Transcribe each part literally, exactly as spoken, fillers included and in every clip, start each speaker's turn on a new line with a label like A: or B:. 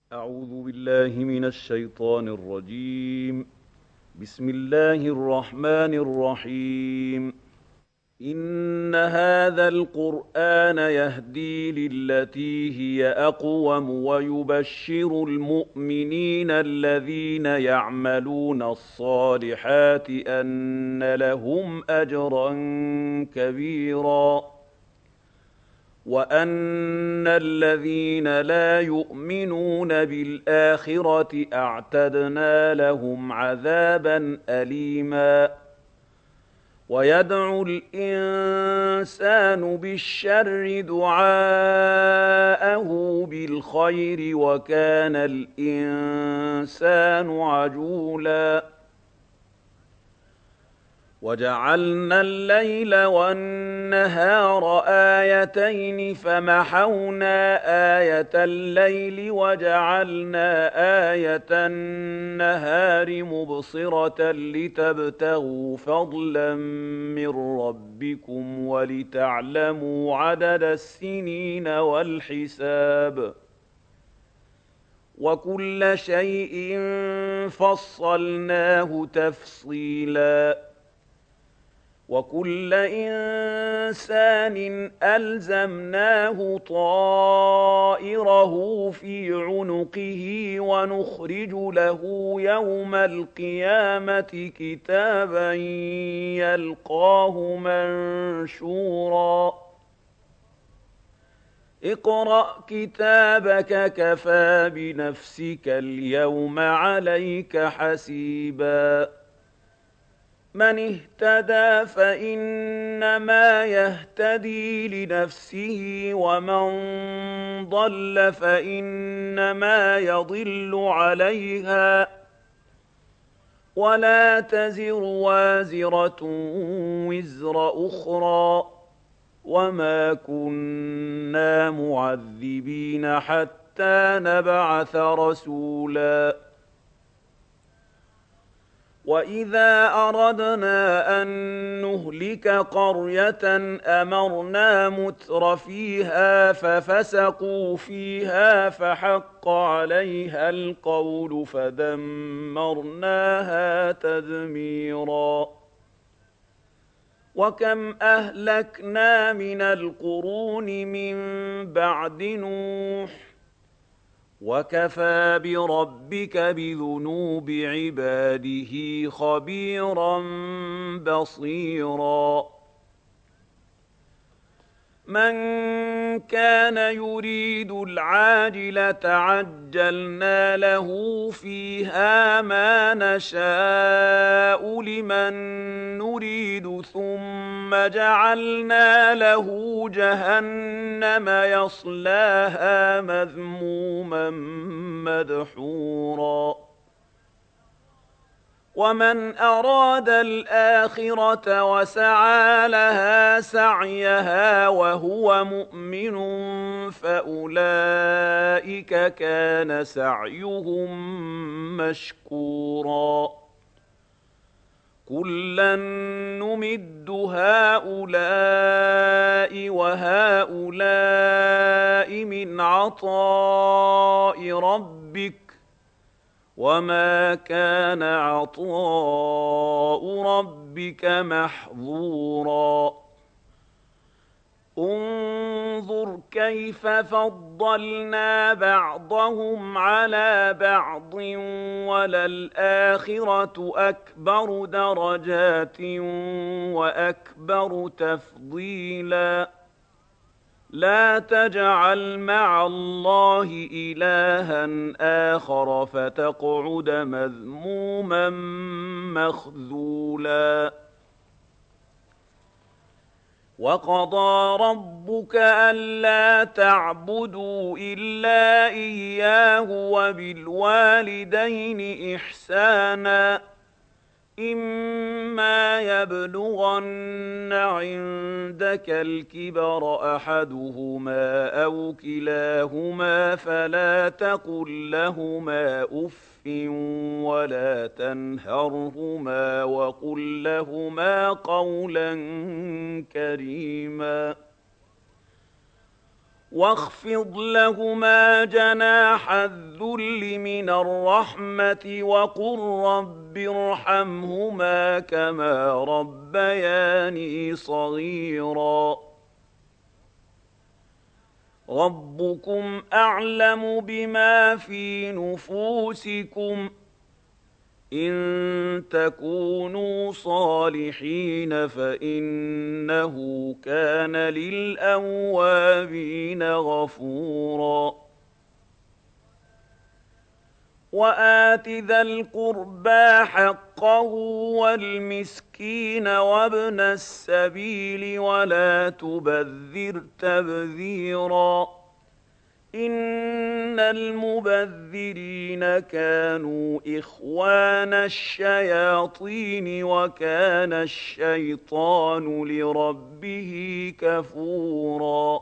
A: أعوذ بالله من الشيطان الرجيم. بسم الله الرحمن الرحيم. إن هذا القرآن يهدي للتي هي أقوم ويبشر المؤمنين الذين يعملون الصالحات أن لهم أجرا كبيرا وأن الذين لا يؤمنون بالآخرة أعتدنا لهم عذابا أليما ويدعو الإنسان بالشر دعاءه بالخير وكان الإنسان عجولا وجعلنا الليل والنهار آيتين فمحونا آية الليل وجعلنا آية النهار مبصرة لتبتغوا فضلا من ربكم ولتعلموا عدد السنين والحساب وكل شيء فصلناه تفصيلا وكل إنسان ألزمناه طائره في عنقه ونخرج له يوم القيامة كتابا يلقاه منشورا اقرأ كتابك كفى بنفسك اليوم عليك حسيبا من اهتدى فإنما يهتدي لنفسه ومن ضل فإنما يضل عليها ولا تزر وازرة وزر أخرى وما كنا معذبين حتى نبعث رسولا وإذا أردنا أن نهلك قرية أمرنا متر فيها ففسقوا فيها فحق عليها القول فدمرناها تدميرا وكم أهلكنا من القرون من بعد نوح وكفى بربك بذنوب عباده خبيرا بصيرا من كان يريد العاجلة عجلنا له فيها ما نشاء لمن نريد ثم جعلنا له جهنم يصلاها مذموما مدحورا ومن أراد الآخرة وسعى لها سعيها وهو مؤمن فأولئك كان سعيهم مشكورا كلا نمد هؤلاء وهؤلاء من عطاء ربك وما كان عطاء ربك محظورا انظر كيف فضلنا بعضهم على بعض وللآخرة أكبر درجات وأكبر تفضيلا لا تجعل مع الله إلها آخر فتقعد مذموما مخذولا وقضى ربك ألا تعبدوا إلا إياه وبالوالدين إحسانا إما يبلغن عندك الكبر أحدهما أو كلاهما فلا تقل لهما أف ولا تنهرهما وقل لهما قولا كريما واخفض لهما جناح الذل من الرحمة وقل رب ارحمهما كما ربياني صغيرا ربكم أعلم بما في نفوسكم إن تكونوا صالحين فإنه كان للأوابين غفورا وآت ذا القربى حقه والمسكين وابن السبيل ولا تبذر تبذيرا إن المبذرين كانوا إخوان الشياطين وكان الشيطان لربه كفورا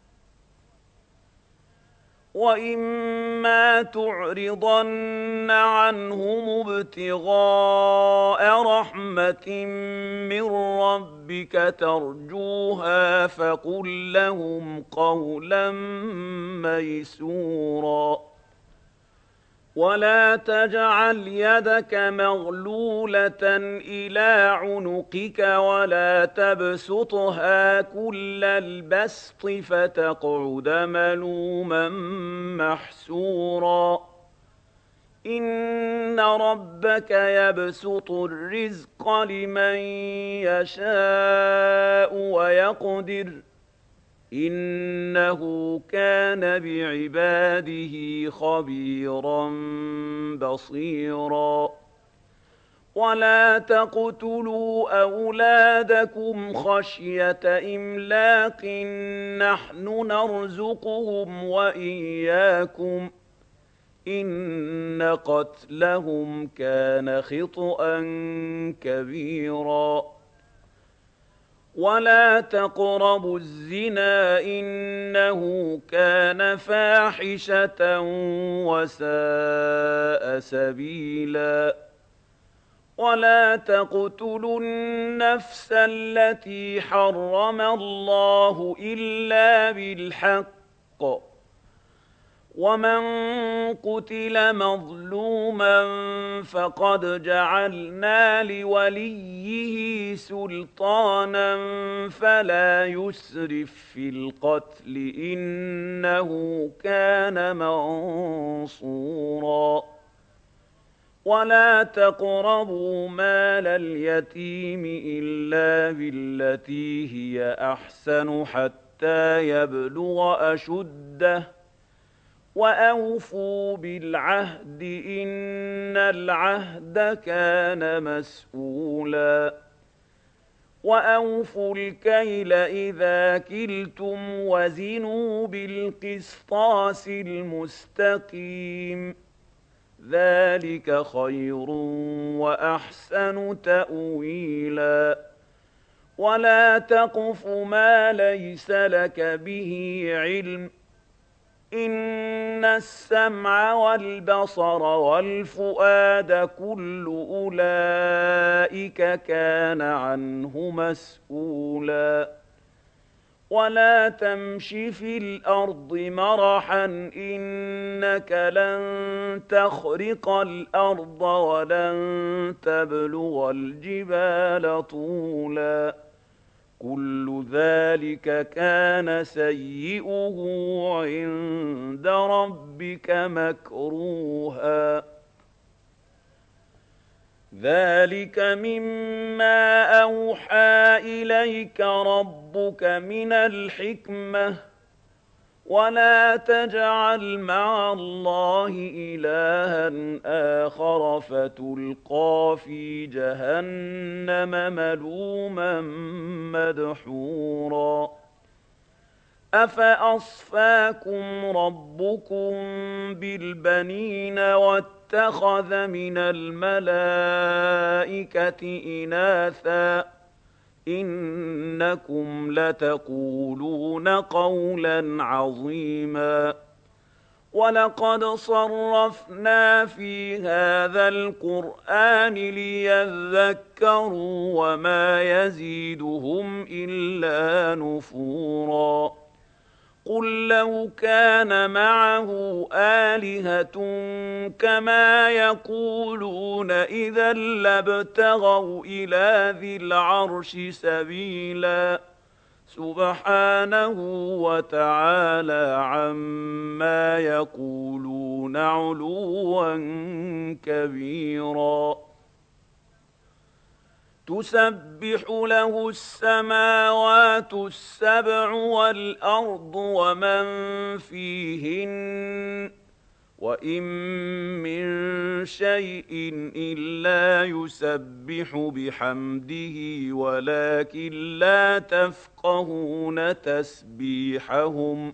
A: وإما تعرضن عنهم ابتغاء رحمة من ربك ترجوها فقل لهم قولا ميسورا ولا تجعل يدك مغلولة إلى عنقك ولا تبسطها كل البسط فتقعد ملوما محسورا إن ربك يبسط الرزق لمن يشاء ويقدر إنه كان بعباده خبيرا بصيرا ولا تقتلوا أولادكم خشية إملاق نحن نرزقهم وإياكم إن قتلهم كان خطأ كبيرا ولا تقربوا الزنا إنه كان فاحشة وساء سبيلا ولا تقتلوا النفس التي حرم الله إلا بالحق ومن قتل مظلوما فقد جعلنا لوليه سلطانا فلا يسرف في القتل إنه كان منصورا ولا تقربوا مال اليتيم إلا بالتي هي أحسن حتى يبلغ أشده وأوفوا بالعهد إن العهد كان مسؤولا وأوفوا الكيل إذا كلتم وزنوا بالقسطاس المستقيم ذلك خير وأحسن تأويلا ولا تقف ما ليس لك به علم إن السمع والبصر والفؤاد كل أولئك كان عنه مسؤولا ولا تمش في الأرض مرحا إنك لن تخرق الأرض ولن تبلغ الجبال طولا كل ذلك كان سيئه عند ربك مكروها ذلك مما أوحى إليك ربك من الحكمة ولا تجعل مع الله إلها آخر فتلقى في جهنم ملوما مدحورا أفأصفاكم ربكم بالبنين واتخذ من الملائكة إناثا إنكم لتقولون قولا عظيما ولقد صرفنا في هذا القرآن ليذكروا وما يزيدهم إلا نفورا قل لو كان معه آلهة كما يقولون إذا لابتغوا إلى ذي العرش سبيلا سبحانه وتعالى عما يقولون علوا كبيرا تسبح له السماوات السبع والأرض ومن فيهن وإن من شيء إلا يسبح بحمده ولكن لا تفقهون تسبيحهم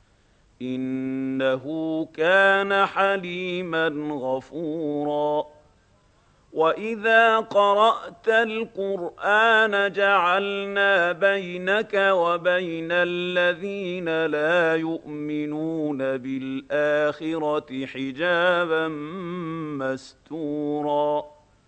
A: إنه كان حليما غفورا وإذا قرأت القرآن جعلنا بينك وبين الذين لا يؤمنون بالآخرة حجابا مستورا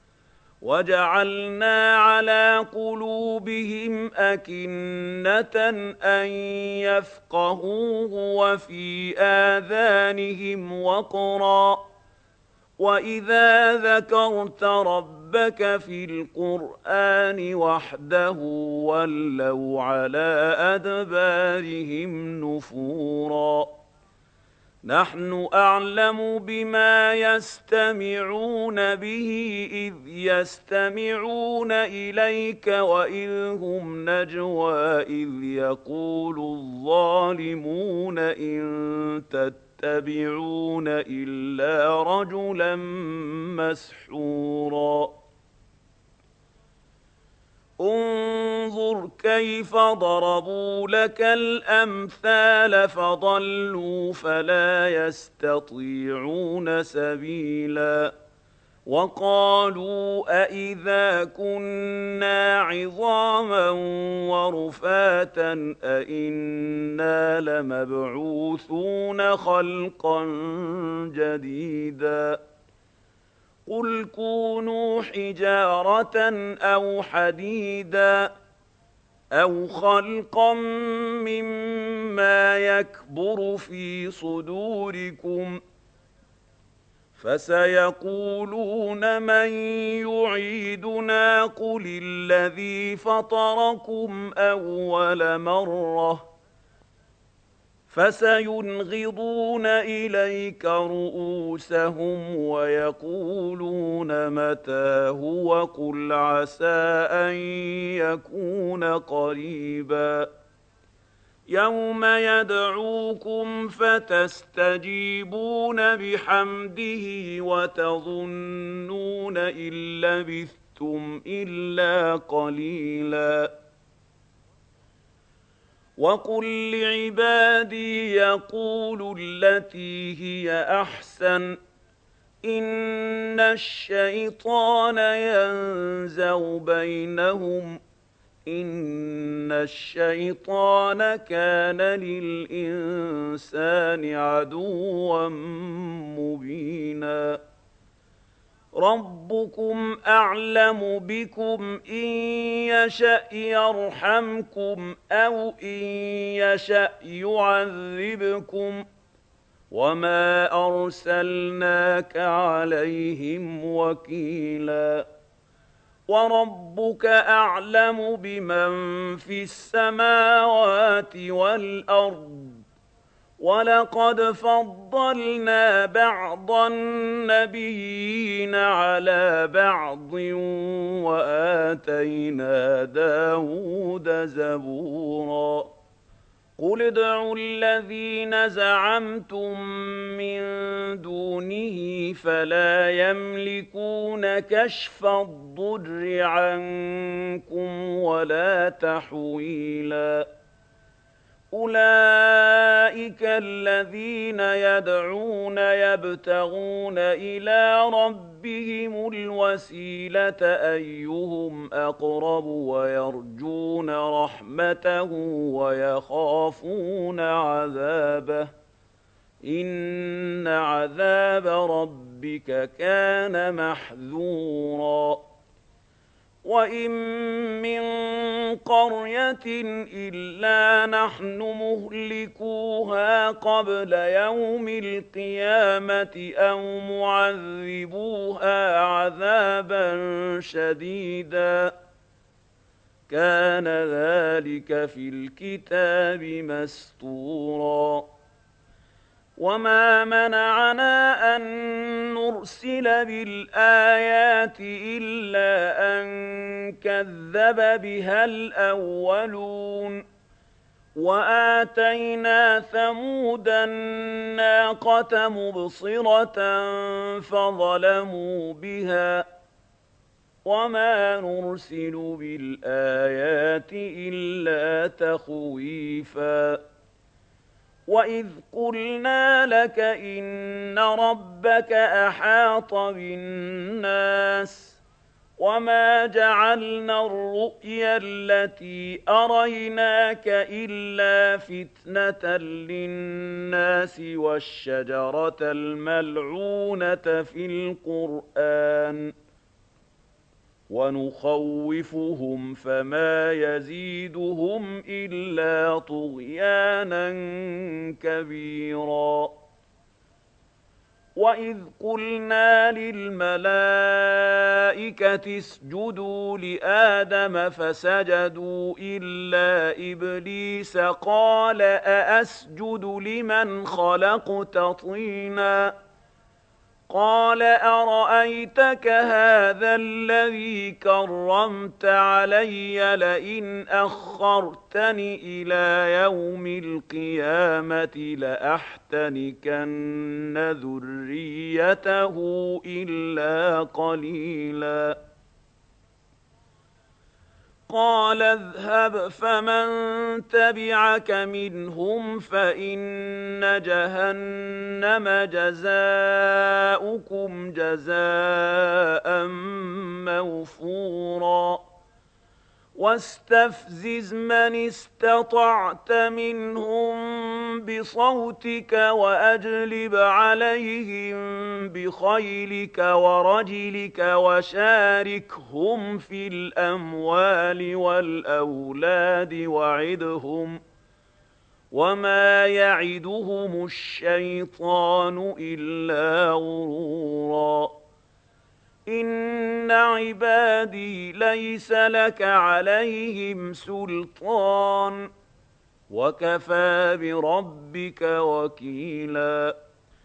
A: وجعلنا على قلوبهم أكنة أن يفقهوه وفي آذانهم وقرا وإذا ذكرت ربك في القرآن وحده ولوا على أدبارهم نفورا نحن أعلم بما يستمعون به إذ يستمعون إليك وإذ هم نجوى إذ يقول الظالمون إن تتبعون إلا رجلا مسحورا انظر كيف ضربوا لك الأمثال فضلوا فلا يستطيعون سبيلا وقالوا أإذا كنا عظاما ورفاتا أإنا لمبعوثون خلقا جديدا قل كونوا حجارة أو حديدا أو خلقا مما يكبر في صدوركم فسيقولون من يعيدنا قل الذي فطركم أول مرة فسينغضون إليك رؤوسهم ويقولون متى هو قل عسى أن يكون قريبا يوم يدعوكم فتستجيبون بحمده وتظنون إن لبثتم إلا قليلا وقل لعبادي يقولوا التي هي أحسن إن الشيطان ينزغ بينهم إن الشيطان كان للإنسان عدوا مبينا ربكم أعلم بكم إن يشأ يرحمكم أو إن يشأ يعذبكم وما أرسلناك عليهم وكيلا وربك أعلم بمن في السماوات والأرض ولقد فضلنا بعض النبيين على بعض وآتينا داود زبورا قل ادعوا الذين زعمتم من دونه فلا يملكون كشف الضر عنكم ولا تحويلا أولئك الذين يدعون يبتغون إلى ربهم الوسيلة أيهم أقرب ويرجون رحمته ويخافون عذابه إن عذاب ربك كان محذورا وإن من قرية إلا نحن مهلكوها قبل يوم القيامة أو معذبوها عذابا شديدا كان ذلك في الكتاب مسطورا وما منعنا أن نرسل بالآيات إلا أن كذب بها الأولون وآتينا ثمود الناقة مبصرة فظلموا بها وما نرسل بالآيات إلا تخويفا وإذ قلنا لك إن ربك أحاط بالناس وما جعلنا الرؤيا التي أريناك إلا فتنة للناس والشجرة الملعونة في القرآن ونخوفهم فما يزيدهم إلا طغيانا كبيرا وإذ قلنا للملائكة اسجدوا لآدم فسجدوا إلا إبليس قال أأسجد لمن خلقت طيناً قال أرأيتك هذا الذي كرمت علي لئن أخرتني إلى يوم القيامة لأحتنكن ذريته إلا قليلا قال اذهب فمن تبعك منهم فإن جهنم جزاؤكم جزاء موفورا واستفزز من استطعت منهم بصوتك وأجلب عليهم بخيلك ورجلك وشاركهم في الأموال والأولاد وعدهم وما يعدهم الشيطان إلا غرورا إن عبادي ليس لك عليهم سلطان وكفى بربك وكيلا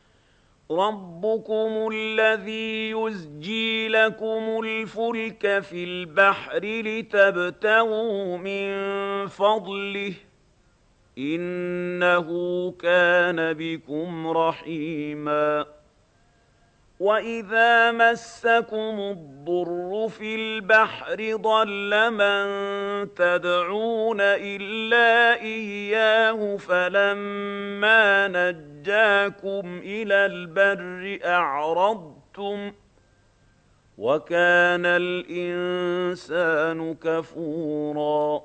A: ربكم الذي يزجي لكم الفلك في البحر لتبتغوا من فضله إنه كان بكم رحيما وإذا مسكم الضر في البحر ضل من تدعون إلا إياه فلما نجاكم إلى البر أعرضتم وكان الإنسان كفورا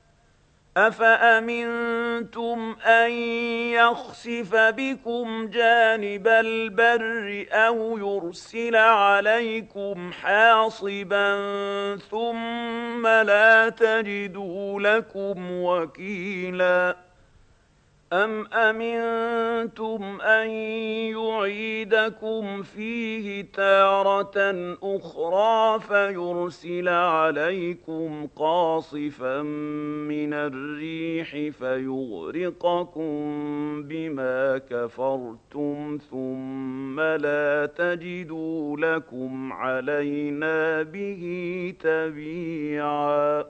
A: أفأمنتم أن يخسف بكم جانب البر أو يرسل عليكم حاصبا ثم لا تجدوا لكم وكيلا أم أمنتم أن يعيدكم فيه تارة أخرى فيرسل عليكم قاصفا من الريح فيغرقكم بما كفرتم ثم لا تجدوا لكم علينا به تبيعا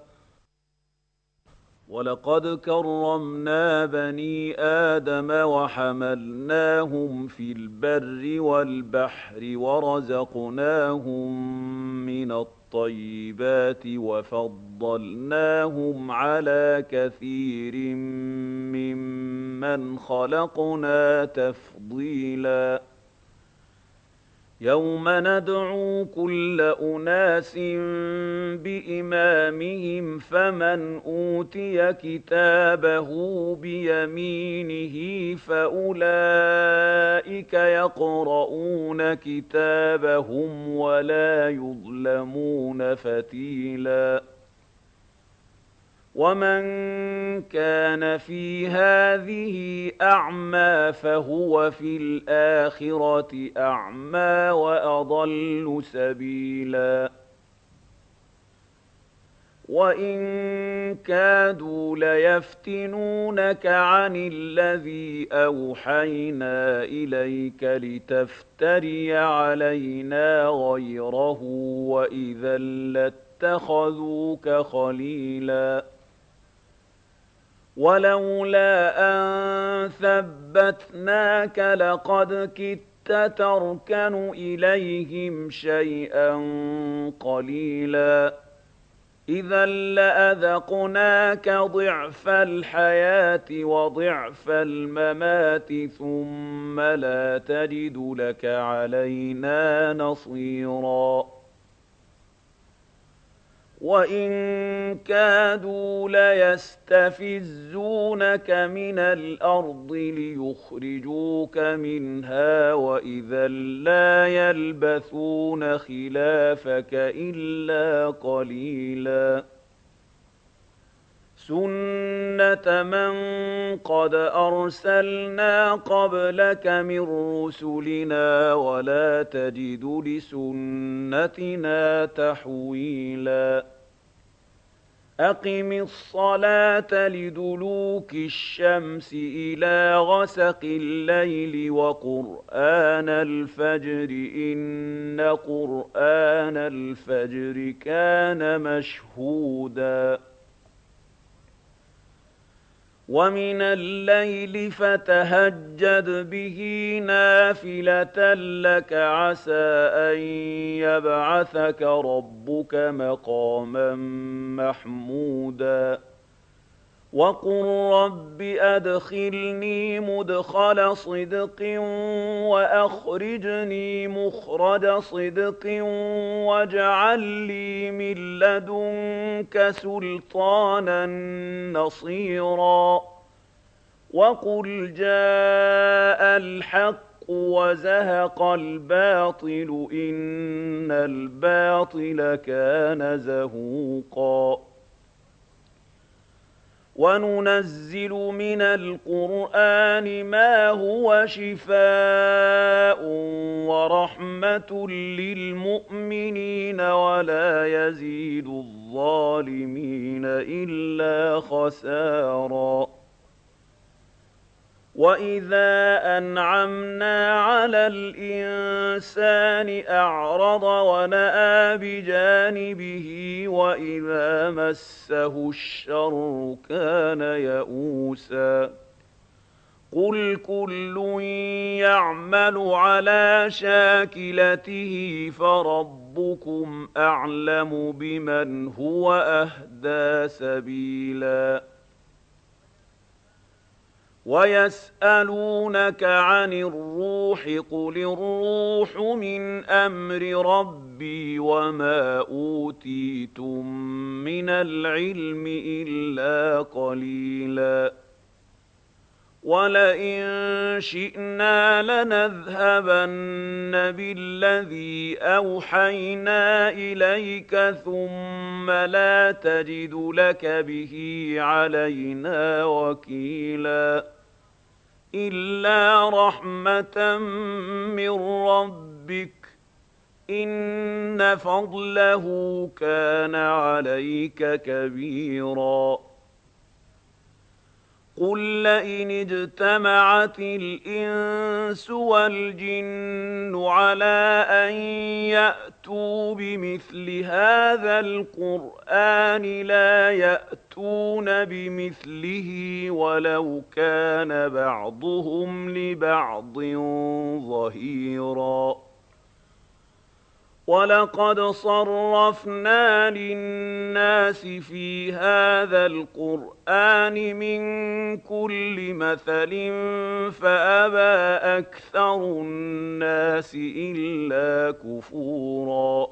A: ولقد كرمنا بني آدم وحملناهم في البر والبحر ورزقناهم من الطيبات وفضلناهم على كثير ممن خلقنا تفضيلا يوم ندعو كل أناس بإمامهم فمن أوتي كتابه بيمينه فأولئك يقرؤون كتابهم ولا يظلمون فتيلاً ومن كان في هذه أعمى فهو في الآخرة أعمى وأضل سبيلا وإن كادوا ليفتنونك عن الذي أوحينا إليك لتفتري علينا غيره وإذا لاتخذوك خليلا ولولا أن ثبتناك لقد كدت تركن إليهم شيئا قليلا إذا لأذقناك ضعف الحياة وضعف الممات ثم لا تجد لك علينا نصيرا وإن كادوا ليستفزونك من الأرض ليخرجوك منها وإذا لا يلبثون خلافك إلا قليلا سنة من قد أرسلنا قبلك من رسلنا ولا تجد لسنتنا تحويلا أقم الصلاة لدلوك الشمس إلى غسق الليل وقرآن الفجر إن قرآن الفجر كان مشهودا ومن الليل فتهجد به نافلة لك عسى أن يبعثك ربك مقاما محمودا وقل رب أدخلني مدخل صدق وأخرجني مخرج صدق واجعل لي من لدنك سلطانا نصيرا وقل جاء الحق وزهق الباطل إن الباطل كان زهوقا وننزل من القرآن ما هو شفاء ورحمة للمؤمنين ولا يزيد الظالمين إلا خسارا وإذا أنعمنا على الإنسان أعرض ونأى بجانبه وإذا مسه الشر كان يئوسا قل كل يعمل على شاكلته فربكم أعلم بمن هو أهدى سبيلا ويسألونك عن الروح قل الروح من أمر ربي وما أوتيتم من العلم إلا قليلا ولئن شئنا لنذهبن بالذي أوحينا إليك ثم لا تجد لك به علينا وكيلا إلا رحمة من ربك إن فضله كان عليك كبيرا قل لئن اجتمعت الإنس والجن على أن يأتوا بمثل هذا القرآن لا يأتون بمثله ولو كان بعضهم لبعض ظهيرا وَلَقَدْ صَرَّفْنَا لِلنَّاسِ فِي هَٰذَا الْقُرْآنِ مِن كُلِّ مَثَلٍ فَأَبَىٰ أَكْثَرُ النَّاسِ إِلَّا كُفُورًا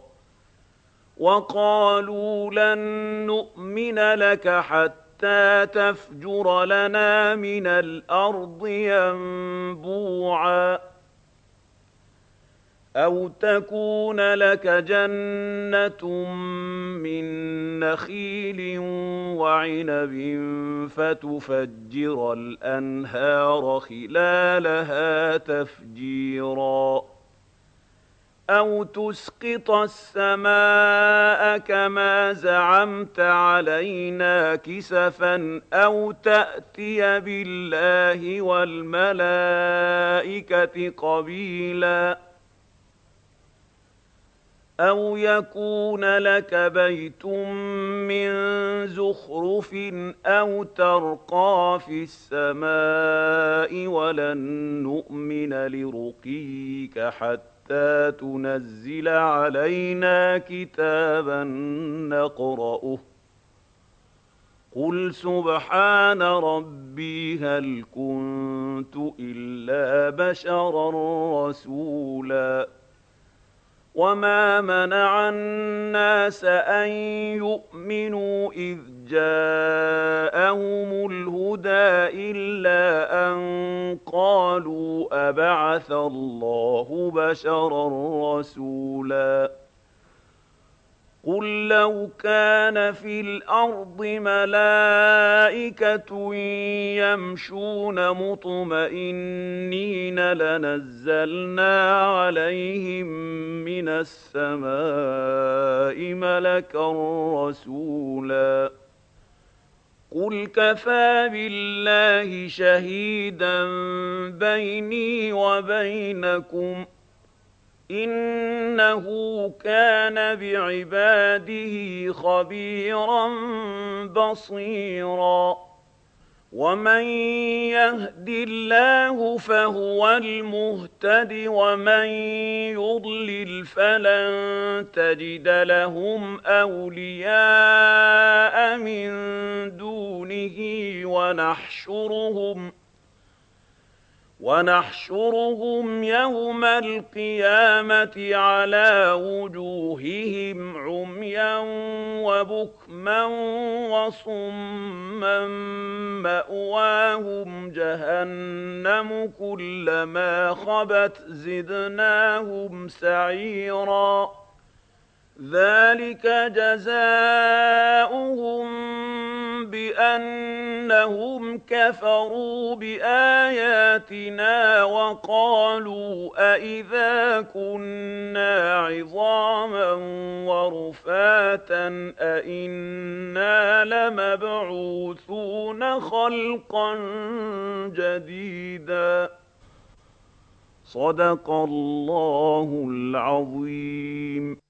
A: وَقَالُوا لَن نُّؤْمِنَ لَكَ حَتَّىٰ تَفْجُرَ لَنَا مِنَ الْأَرْضِ يَنبُوعًا أَوْ تَكُونَ لَكَ جَنَّةٌ مِّن نَّخِيلٍ وَعِنَبٍ فَتُفَجِّرَ الْأَنْهَارَ خِلَالَهَا تَفْجِيرًا أَوْ تُسْقِطَ السَّمَاءَ كَمَا زَعَمْتَ عَلَيْنَا كِسَفًا أَوْ تَأْتِيَ بِاللَّهِ وَالْمَلَائِكَةِ قَبِيلًا أَوْ يَكُونَ لَكَ بَيْتٌ مِّن زُخْرُفٍ أَوْ تَرْقَىٰ فِي السَّمَاءِ وَلَن نُّؤْمِنَ لِرُقِيِّكَ حَتَّىٰ تُنَزِّلَ عَلَيْنَا كِتَابًا نَّقْرَؤُهُ ۗ قُلْ سُبْحَانَ رَبِّي هَلْ كُنتُ إِلَّا بَشَرًا رَّسُولًا وَمَا مَنَعَ النَّاسَ أَن يُؤْمِنُوا إِذْ جَاءَهُمُ الْهُدَىٰ إِلَّا أَن قَالُوا أَبَعَثَ اللَّهُ بَشَرًا رَّسُولًا قُل لَّوْ كَانَ فِي الْأَرْضِ مَلَائِكَةٌ يَمْشُونَ مُطْمَئِنِّينَ لَنَزَّلْنَا عَلَيْهِم مِّنَ السَّمَاءِ مَلَكًا رَّسُولًا قُلْ كَفَىٰ بِاللَّهِ شَهِيدًا بَيْنِي وَبَيْنَكُمْ ۚ إِنَّهُ كَانَ بِعِبَادِهِ خَبِيرًا بَصِيرًا وَمَن يَهْدِ اللَّهُ فَهُوَ الْمُهْتَدِ وَمَن يُضْلِلْ فَلَن تَجِدَ لَهُمْ أَوْلِيَاءَ مِن دُونِهِ وَنَحْشُرُهُمْ وَنَحْشُرُهُمْ يَوْمَ الْقِيَامَةِ عَلَىٰ وُجُوهِهِمْ عُمْيًا وَبُكْمًا وَصُمًّا مَّأْوَاهُمْ جَهَنَّمُ كُلَّمَا خَبَتْ زِدْنَاهُمْ سَعِيرًا ذَٰلِكَ جَزَاؤُهُم بِأَنَّهُمْ كَفَرُوا بِآيَاتِنَا وَقَالُوا أَإِذَا كُنَّا عِظَامًا وَرُفَاتًا أَإِنَّا لَمَبْعُوثُونَ خَلْقًا جَدِيدًا صَدَقَ اللَّهُ الْعَظِيمُ.